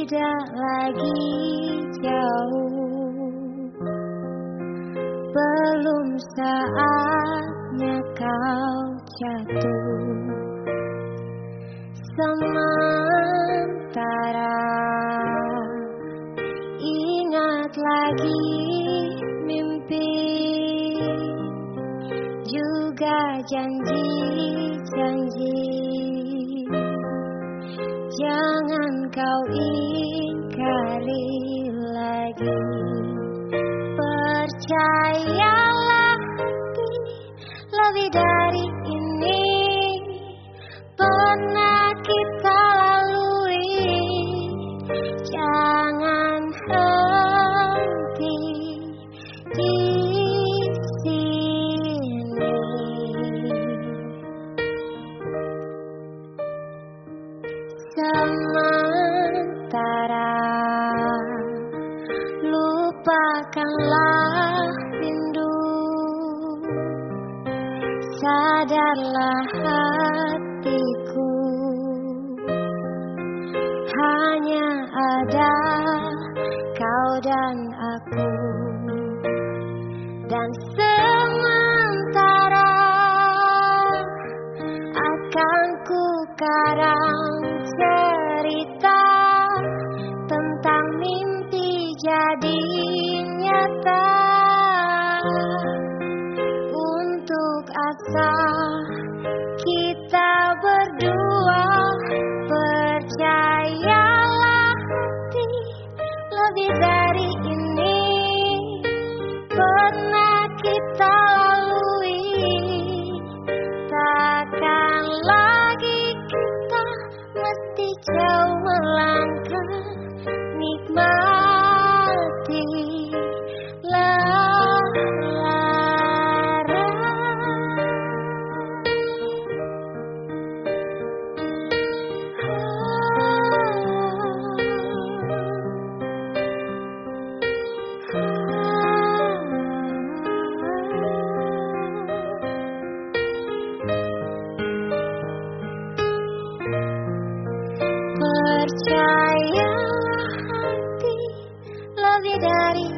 tidak lagi jauh. Belum saatnya kau jatuh. Sementara ingat lagi mimpi, juga janji-janji. Jangan kau ingkari lagi. Percayalah hati, lebih dari ini pernah kita lalui. Jangan henti di sini. Sementara lupakanlah rindu. Sadarlah hatiku, hanya ada kau dan aku. Dan sementara akan ku karang cerita tentang mimpi jadi nyata. Untuk asa kita berdua, percayalah hati, lebih dari ini pernah kita lalui. Takkan lagi kita mesti jauh melangkah. Nikmatilah lara. Percayalah hati, lebih dari